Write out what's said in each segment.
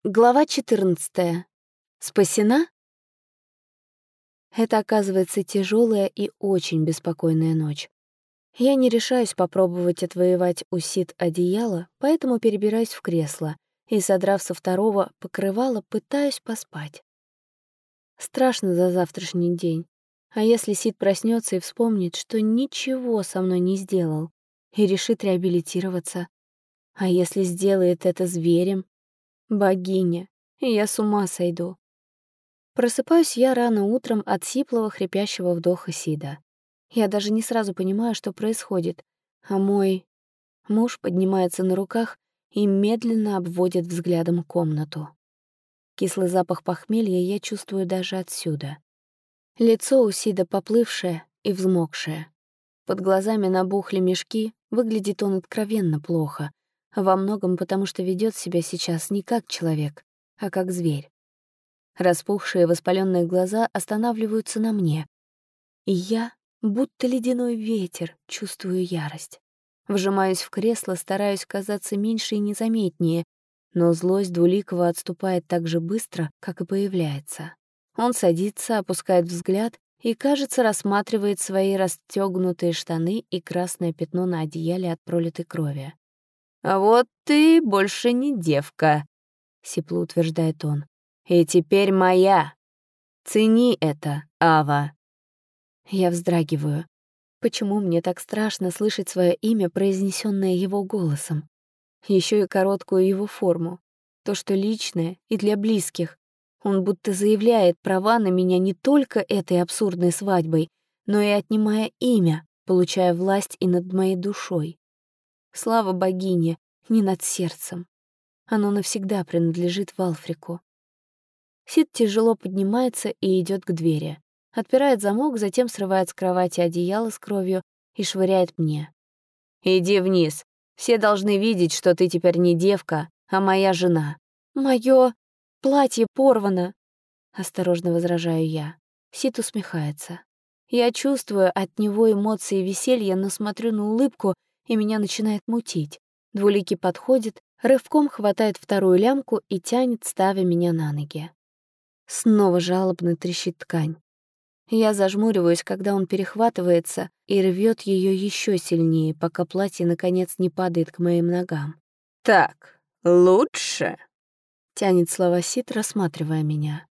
Глава 14. Спасена? Это, оказывается, тяжелая и очень беспокойная ночь. Я не решаюсь попробовать отвоевать у Сид одеяло, поэтому перебираюсь в кресло и, содрав со второго покрывала, пытаюсь поспать. Страшно за завтрашний день. А если Сид проснется и вспомнит, что ничего со мной не сделал, и решит реабилитироваться? А если сделает это зверем? Богиня, и я с ума сойду. Просыпаюсь я рано утром от сиплого хрипящего вдоха Сида. Я даже не сразу понимаю, что происходит, а мой муж поднимается на руках и медленно обводит взглядом комнату. Кислый запах похмелья я чувствую даже отсюда. Лицо у Сида поплывшее и взмокшее. Под глазами набухли мешки, выглядит он откровенно плохо, во многом потому, что ведет себя сейчас не как человек, а как зверь. Распухшие воспаленные глаза останавливаются на мне, и я, будто ледяной ветер, чувствую ярость. Вжимаюсь в кресло, стараюсь казаться меньше и незаметнее, но злость Двуликого отступает так же быстро, как и появляется. Он садится, опускает взгляд и, кажется, рассматривает свои расстёгнутые штаны и красное пятно на одеяле от пролитой крови. «А вот ты больше не девка», — сипло утверждает он. «И теперь моя. Цени это, Ава». Я вздрагиваю. Почему мне так страшно слышать свое имя, произнесенное его голосом? Еще и короткую его форму. То, что личное и для близких. Он будто заявляет права на меня не только этой абсурдной свадьбой, но и отнимая имя, получая власть и над моей душой. Слава богине, не над сердцем. Оно навсегда принадлежит Валфрику. Сид тяжело поднимается и идет к двери. Отпирает замок, затем срывает с кровати одеяло с кровью и швыряет мне. «Иди вниз. Все должны видеть, что ты теперь не девка, а моя жена». «Моё платье порвано», — осторожно возражаю я. Сид усмехается. Я чувствую от него эмоции веселья, но смотрю на улыбку, и меня начинает мутить. Двуликий подходит, рывком хватает вторую лямку и тянет, ставя меня на ноги. Снова жалобно трещит ткань. Я зажмуриваюсь, когда он перехватывается и рвет ее еще сильнее, пока платье, наконец, не падает к моим ногам. «Так, лучше?» — тянет слова Сид, рассматривая меня.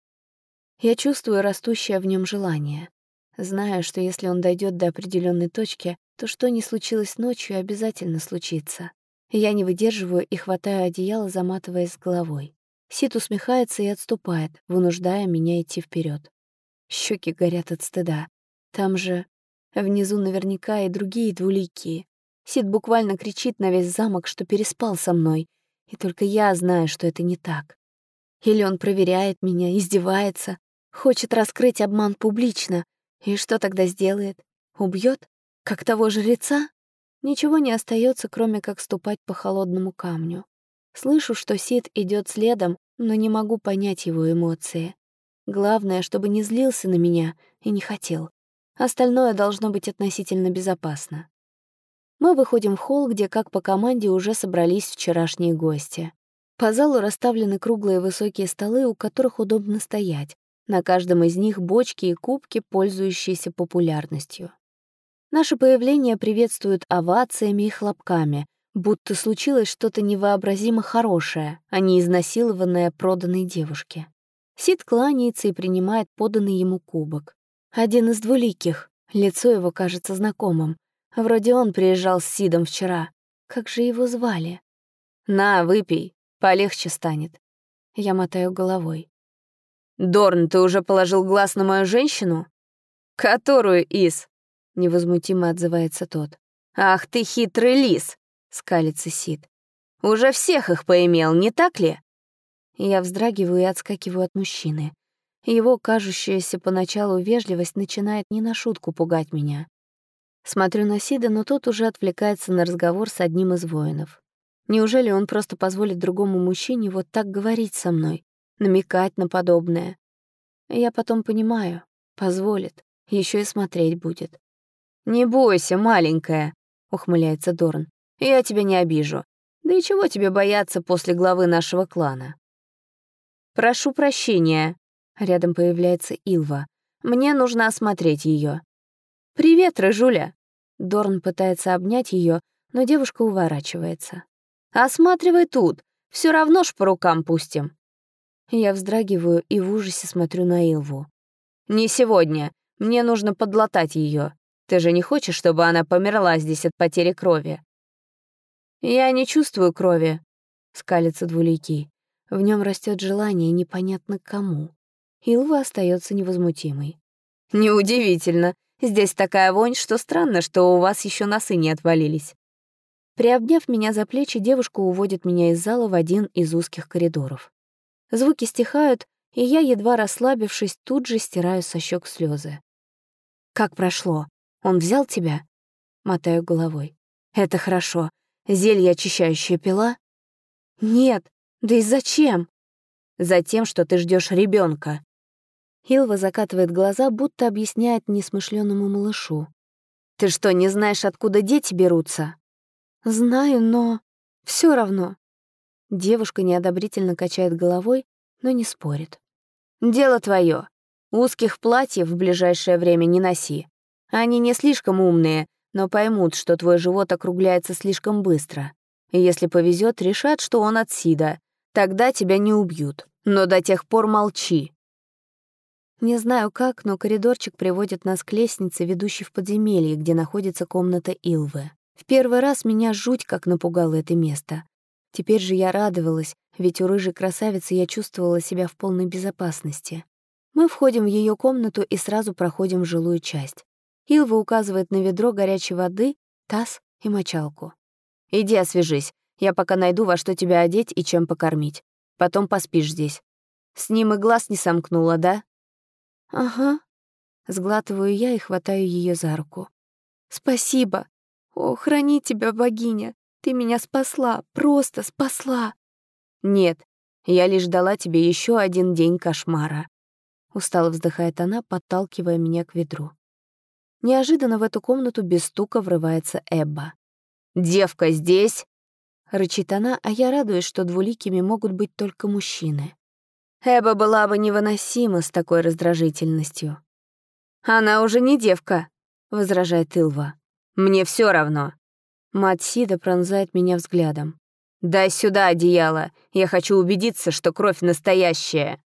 Я чувствую растущее в нем желание. Знаю, что если он дойдет до определенной точки, то что ни случилось ночью, обязательно случится. Я не выдерживаю и хватаю одеяло, заматываясь с головой. Сид усмехается и отступает, вынуждая меня идти вперед. Щеки горят от стыда. Там же внизу наверняка и другие двуликие. Сид буквально кричит на весь замок, что переспал со мной, и только я знаю, что это не так. Или он проверяет меня, издевается, хочет раскрыть обман публично. И что тогда сделает? Убьет? Как того жреца? Ничего не остается, кроме как ступать по холодному камню. Слышу, что Сид идет следом, но не могу понять его эмоции. Главное, чтобы не злился на меня и не хотел. Остальное должно быть относительно безопасно. Мы выходим в холл, где, как по команде, уже собрались вчерашние гости. По залу расставлены круглые высокие столы, у которых удобно стоять. На каждом из них бочки и кубки, пользующиеся популярностью. Наше появление приветствуют овациями и хлопками, будто случилось что-то невообразимо хорошее, а не изнасилованное проданной девушке. Сид кланяется и принимает поданный ему кубок. Один из двуликих, лицо его кажется знакомым. Вроде он приезжал с Сидом вчера. Как же его звали? «На, выпей, полегче станет». Я мотаю головой. «Дорн, ты уже положил глаз на мою женщину?» «Которую из?» — невозмутимо отзывается тот. «Ах ты хитрый лис!» — скалится Сид. «Уже всех их поимел, не так ли?» Я вздрагиваю и отскакиваю от мужчины. Его кажущаяся поначалу вежливость начинает не на шутку пугать меня. Смотрю на Сида, но тот уже отвлекается на разговор с одним из воинов. Неужели он просто позволит другому мужчине вот так говорить со мной, намекать на подобное? Я потом понимаю, позволит, еще и смотреть будет. «Не бойся, маленькая», — ухмыляется Дорн. «Я тебя не обижу. Да и чего тебе бояться после главы нашего клана?» «Прошу прощения». Рядом появляется Илва. «Мне нужно осмотреть ее. «Привет, рыжуля!» Дорн пытается обнять ее, но девушка уворачивается. «Осматривай тут, все равно ж по рукам пустим». Я вздрагиваю и в ужасе смотрю на Илву. «Не сегодня. Мне нужно подлатать ее. Ты же не хочешь, чтобы она померла здесь от потери крови?» «Я не чувствую крови», — скалится Двуликий. В нем растет желание непонятно к кому. Илва остается невозмутимой. «Неудивительно. Здесь такая вонь, что странно, что у вас еще носы не отвалились». Приобняв меня за плечи, девушка уводит меня из зала в один из узких коридоров. Звуки стихают, и я, едва расслабившись, тут же стираю со щек слезы. «Как прошло? Он взял тебя?» Мотаю головой. «Это хорошо. Зелье очищающее пила?» «Нет. Да и зачем?» «Затем, что ты ждешь ребенка. Илва закатывает глаза, будто объясняет несмышленному малышу. «Ты что, не знаешь, откуда дети берутся?» «Знаю, но... все равно». Девушка неодобрительно качает головой, но не спорит. «Дело твое. Узких платьев в ближайшее время не носи. Они не слишком умные, но поймут, что твой живот округляется слишком быстро. И если повезет, решат, что он от СИДа. Тогда тебя не убьют. Но до тех пор молчи». Не знаю как, но коридорчик приводит нас к лестнице, ведущей в подземелье, где находится комната Илвы. В первый раз меня жуть как напугало это место. Теперь же я радовалась, ведь у рыжей красавицы я чувствовала себя в полной безопасности. Мы входим в ее комнату и сразу проходим в жилую часть. Илва указывает на ведро горячей воды, таз и мочалку. «Иди освежись, я пока найду, во что тебя одеть и чем покормить. Потом поспишь здесь. С ним и глаз не сомкнула, да?» «Ага». Сглатываю я и хватаю ее за руку. «Спасибо. О, храни тебя, богиня. Ты меня спасла, просто спасла». «Нет, я лишь дала тебе еще один день кошмара». Устало вздыхает она, подталкивая меня к ведру. Неожиданно в эту комнату без стука врывается Эбба. «Девка здесь?» — рычит она, а я радуюсь, что двуликими могут быть только мужчины. Эбба была бы невыносима с такой раздражительностью. «Она уже не девка», — возражает Илва. «Мне все равно». Мать Сида пронзает меня взглядом. «Дай сюда одеяло. Я хочу убедиться, что кровь настоящая».